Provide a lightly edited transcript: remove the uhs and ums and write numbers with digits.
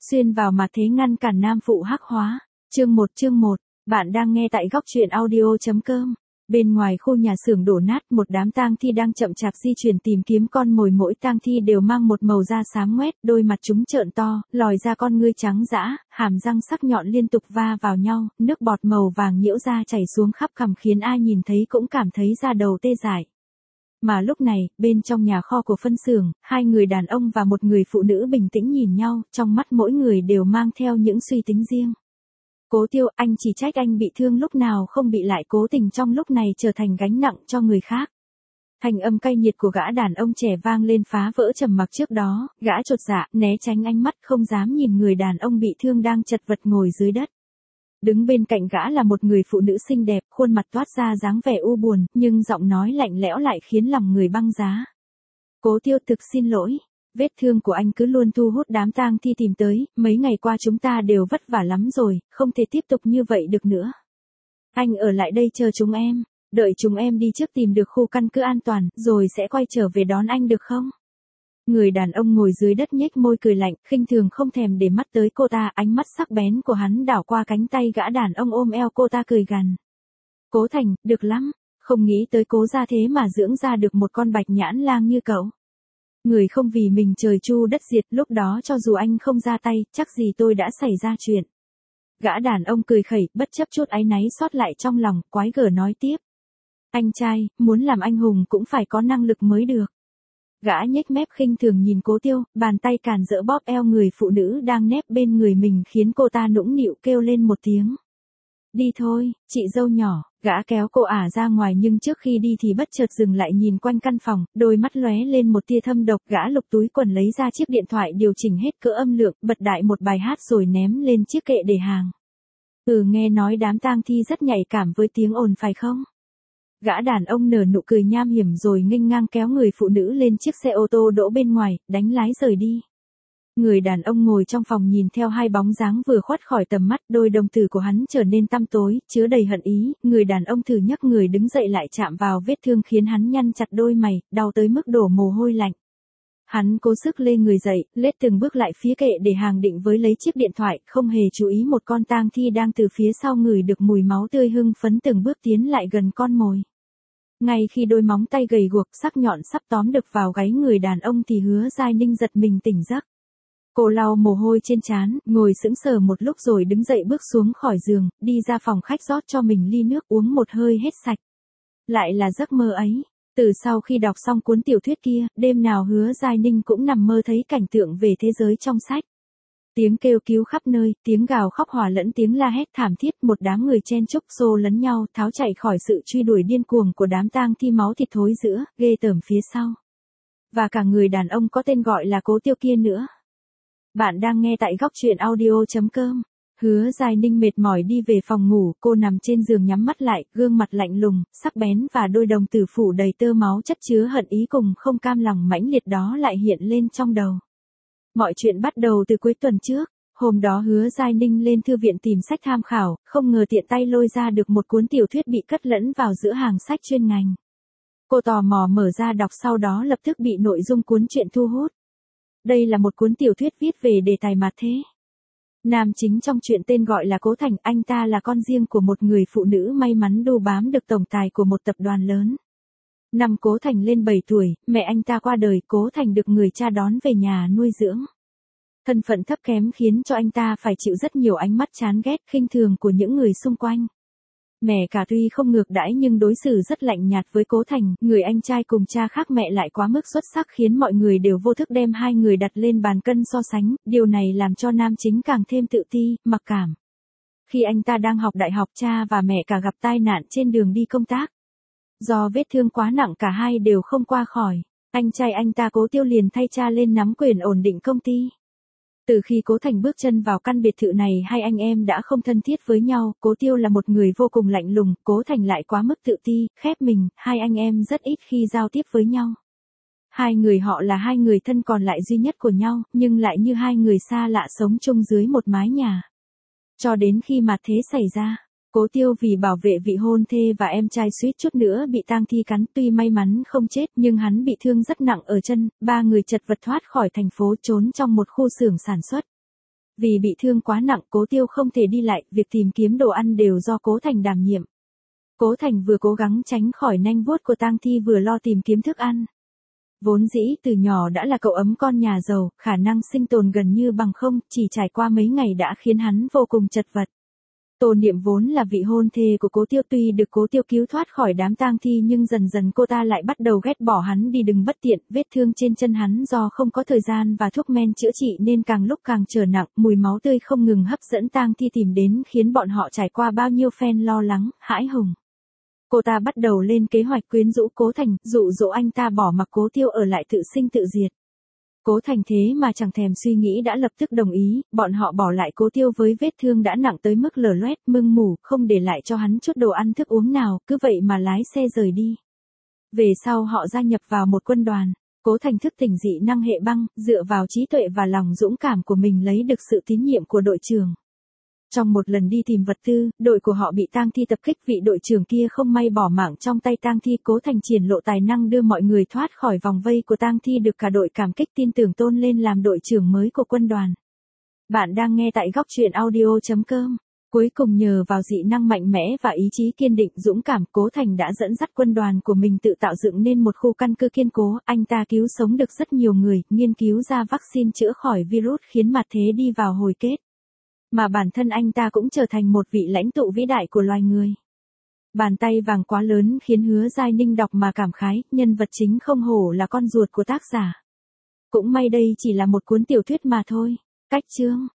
Xuyên vào mặt thế ngăn cản nam phụ hắc hóa. Chương 1, bạn đang nghe tại góc truyện audio.com. Bên ngoài khu nhà xưởng đổ nát, một đám tang thi đang chậm chạp di chuyển tìm kiếm con mồi, mỗi tang thi đều mang một màu da xám ngoét, đôi mặt chúng trợn to, lòi ra con ngươi trắng dã, hàm răng sắc nhọn liên tục va vào nhau, nước bọt màu vàng nhiễu ra chảy xuống khắp cằm khiến ai nhìn thấy cũng cảm thấy da đầu tê dại. Mà lúc này, bên trong nhà kho của phân xưởng, hai người đàn ông và một người phụ nữ bình tĩnh nhìn nhau, trong mắt mỗi người đều mang theo những suy tính riêng. Cố Tiêu, anh chỉ trách anh bị thương lúc nào không bị lại cố tình trong lúc này trở thành gánh nặng cho người khác. Thanh âm cay nghiệt của gã đàn ông trẻ vang lên phá vỡ trầm mặc trước đó, gã chột dạ, né tránh ánh mắt không dám nhìn người đàn ông bị thương đang chật vật ngồi dưới đất. Đứng bên cạnh gã là một người phụ nữ xinh đẹp, khuôn mặt toát ra dáng vẻ u buồn, nhưng giọng nói lạnh lẽo lại khiến lòng người băng giá. Cố Tiêu, thực xin lỗi. Vết thương của anh cứ luôn thu hút đám tang thi tìm tới, mấy ngày qua chúng ta đều vất vả lắm rồi, không thể tiếp tục như vậy được nữa. Anh ở lại đây chờ chúng em, đợi chúng em đi trước tìm được khu căn cứ an toàn, rồi sẽ quay trở về đón anh được không? Người đàn ông ngồi dưới đất nhếch môi cười lạnh, khinh thường không thèm để mắt tới cô ta, ánh mắt sắc bén của hắn đảo qua cánh tay gã đàn ông ôm eo cô ta cười gằn. Cố Thành, được lắm, không nghĩ tới Cố gia thế mà dưỡng ra được một con bạch nhãn lang như cậu. Người không vì mình trời chu đất diệt, lúc đó cho dù anh không ra tay, chắc gì tôi đã xảy ra chuyện. Gã đàn ông cười khẩy, bất chấp chút áy náy sót lại trong lòng, quái gở nói tiếp. Anh trai, muốn làm anh hùng cũng phải có năng lực mới được. Gã nhếch mép khinh thường nhìn Cố Tiêu, bàn tay càn rỡ bóp eo người phụ nữ đang nép bên người mình khiến cô ta nũng nịu kêu lên một tiếng. Đi thôi, chị dâu nhỏ. Gã kéo cô ả ra ngoài nhưng trước khi đi thì bất chợt dừng lại nhìn quanh căn phòng, đôi mắt lóe lên một tia thâm độc, gã lục túi quần lấy ra chiếc điện thoại điều chỉnh hết cỡ âm lượng, bật đại một bài hát rồi ném lên chiếc kệ để hàng. Nghe nói đám tang thi rất nhạy cảm với tiếng ồn phải không? Gã đàn ông nở nụ cười nham hiểm rồi nghênh ngang kéo người phụ nữ lên chiếc xe ô tô đỗ bên ngoài, đánh lái rời đi. Người đàn ông ngồi trong phòng nhìn theo hai bóng dáng vừa khuất khỏi tầm mắt, đôi đồng tử của hắn trở nên tăm tối, chứa đầy hận ý, người đàn ông thử nhấc người đứng dậy lại chạm vào vết thương khiến hắn nhăn chặt đôi mày, đau tới mức đổ mồ hôi lạnh. Hắn cố sức lê người dậy, lết từng bước lại phía kệ để hàng định với lấy chiếc điện thoại, không hề chú ý một con tang thi đang từ phía sau ngửi được mùi máu tươi hưng phấn từng bước tiến lại gần con mồi. Ngay khi đôi móng tay gầy guộc sắc nhọn sắp tóm được vào gáy người đàn ông thì Hứa Giai Ninh giật mình tỉnh giấc. Cô lau mồ hôi trên trán, ngồi sững sờ một lúc rồi đứng dậy bước xuống khỏi giường, đi ra phòng khách rót cho mình ly nước uống một hơi hết sạch. Lại là giấc mơ ấy. Từ sau khi đọc xong cuốn tiểu thuyết kia, đêm nào Hứa Giai Ninh cũng nằm mơ thấy cảnh tượng về thế giới trong sách. Tiếng kêu cứu khắp nơi, tiếng gào khóc hòa lẫn tiếng la hét thảm thiết, một đám người chen chúc xô lấn nhau, tháo chạy khỏi sự truy đuổi điên cuồng của đám tang thi máu thịt thối rữa, ghê tởm phía sau. Và cả người đàn ông có tên gọi là Cố Tiêu kia nữa. Bạn đang nghe tại góc truyện audio.com. Hứa Giai Ninh mệt mỏi đi về phòng ngủ, cô nằm trên giường nhắm mắt lại, gương mặt lạnh lùng, sắc bén và đôi đồng tử phủ đầy tơ máu chất chứa hận ý cùng không cam lòng mãnh liệt đó lại hiện lên trong đầu. Mọi chuyện bắt đầu từ cuối tuần trước, hôm đó Hứa Giai Ninh lên thư viện tìm sách tham khảo, không ngờ tiện tay lôi ra được một cuốn tiểu thuyết bị cất lẫn vào giữa hàng sách chuyên ngành. Cô tò mò mở ra đọc, sau đó lập tức bị nội dung cuốn truyện thu hút. Đây là một cuốn tiểu thuyết viết về đề tài mặt thế. Nam chính trong truyện tên gọi là Cố Thành, anh ta là con riêng của một người phụ nữ may mắn đu bám được tổng tài của một tập đoàn lớn. Năm Cố Thành lên 7 tuổi, mẹ anh ta qua đời, Cố Thành được người cha đón về nhà nuôi dưỡng. Thân phận thấp kém khiến cho anh ta phải chịu rất nhiều ánh mắt chán ghét, khinh thường của những người xung quanh. Mẹ cả tuy không ngược đãi nhưng đối xử rất lạnh nhạt với Cố Thành, người anh trai cùng cha khác mẹ lại quá mức xuất sắc khiến mọi người đều vô thức đem hai người đặt lên bàn cân so sánh, điều này làm cho nam chính càng thêm tự ti, mặc cảm. Khi anh ta đang học đại học, cha và mẹ cả gặp tai nạn trên đường đi công tác. Do vết thương quá nặng cả hai đều không qua khỏi, anh trai anh ta Cố Tiêu liền thay cha lên nắm quyền ổn định công ty. Từ khi Cố Thành bước chân vào căn biệt thự này, hai anh em đã không thân thiết với nhau, Cố Tiêu là một người vô cùng lạnh lùng, Cố Thành lại quá mức tự ti, khép mình, hai anh em rất ít khi giao tiếp với nhau. Hai người họ là hai người thân còn lại duy nhất của nhau, nhưng lại như hai người xa lạ sống chung dưới một mái nhà. Cho đến khi mặt thế xảy ra, Cố Tiêu vì bảo vệ vị hôn thê và em trai suýt chút nữa bị tang thi cắn, tuy may mắn không chết nhưng hắn bị thương rất nặng ở chân, ba người chật vật thoát khỏi thành phố trốn trong một khu xưởng sản xuất. Vì bị thương quá nặng Cố Tiêu không thể đi lại, việc tìm kiếm đồ ăn đều do Cố Thành đảm nhiệm. Cố Thành vừa cố gắng tránh khỏi nanh vuốt của tang thi vừa lo tìm kiếm thức ăn. Vốn dĩ từ nhỏ đã là cậu ấm con nhà giàu, khả năng sinh tồn gần như bằng không, chỉ trải qua mấy ngày đã khiến hắn vô cùng chật vật. Tô Niệm vốn là vị hôn thê của Cố Tiêu, tuy được Cố Tiêu cứu thoát khỏi đám tang thi nhưng dần dần cô ta lại bắt đầu ghét bỏ hắn đi đường bất tiện, vết thương trên chân hắn do không có thời gian và thuốc men chữa trị nên càng lúc càng trở nặng, mùi máu tươi không ngừng hấp dẫn tang thi tìm đến khiến bọn họ trải qua bao nhiêu phen lo lắng, hãi hùng. Cô ta bắt đầu lên kế hoạch quyến rũ Cố Thành, dụ dỗ anh ta bỏ mặc Cố Tiêu ở lại tự sinh tự diệt. Cố Thành thế mà chẳng thèm suy nghĩ đã lập tức đồng ý, bọn họ bỏ lại Cố Tiêu với vết thương đã nặng tới mức lở loét, mưng mủ, không để lại cho hắn chút đồ ăn thức uống nào, cứ vậy mà lái xe rời đi. Về sau họ gia nhập vào một quân đoàn. Cố Thành thức tỉnh dị năng hệ băng, dựa vào trí tuệ và lòng dũng cảm của mình lấy được sự tín nhiệm của đội trưởng. Trong một lần đi tìm vật tư, đội của họ bị tang thi tập kích, vị đội trưởng kia không may bỏ mạng trong tay tang thi. Cố Thành triển lộ tài năng đưa mọi người thoát khỏi vòng vây của tang thi, được cả đội cảm kích tin tưởng tôn lên làm đội trưởng mới của quân đoàn. Bạn đang nghe tại góc truyện audio.com. Cuối cùng nhờ vào dị năng mạnh mẽ và ý chí kiên định dũng cảm, Cố Thành đã dẫn dắt quân đoàn của mình tự tạo dựng nên một khu căn cứ kiên cố. Anh ta cứu sống được rất nhiều người, nghiên cứu ra vaccine chữa khỏi virus khiến mặt thế đi vào hồi kết. Mà bản thân anh ta cũng trở thành một vị lãnh tụ vĩ đại của loài người. Bàn tay vàng quá lớn khiến Hứa Giai Ninh đọc mà cảm khái, nhân vật chính không hổ là con ruột của tác giả. Cũng may đây chỉ là một cuốn tiểu thuyết mà thôi. Cách chương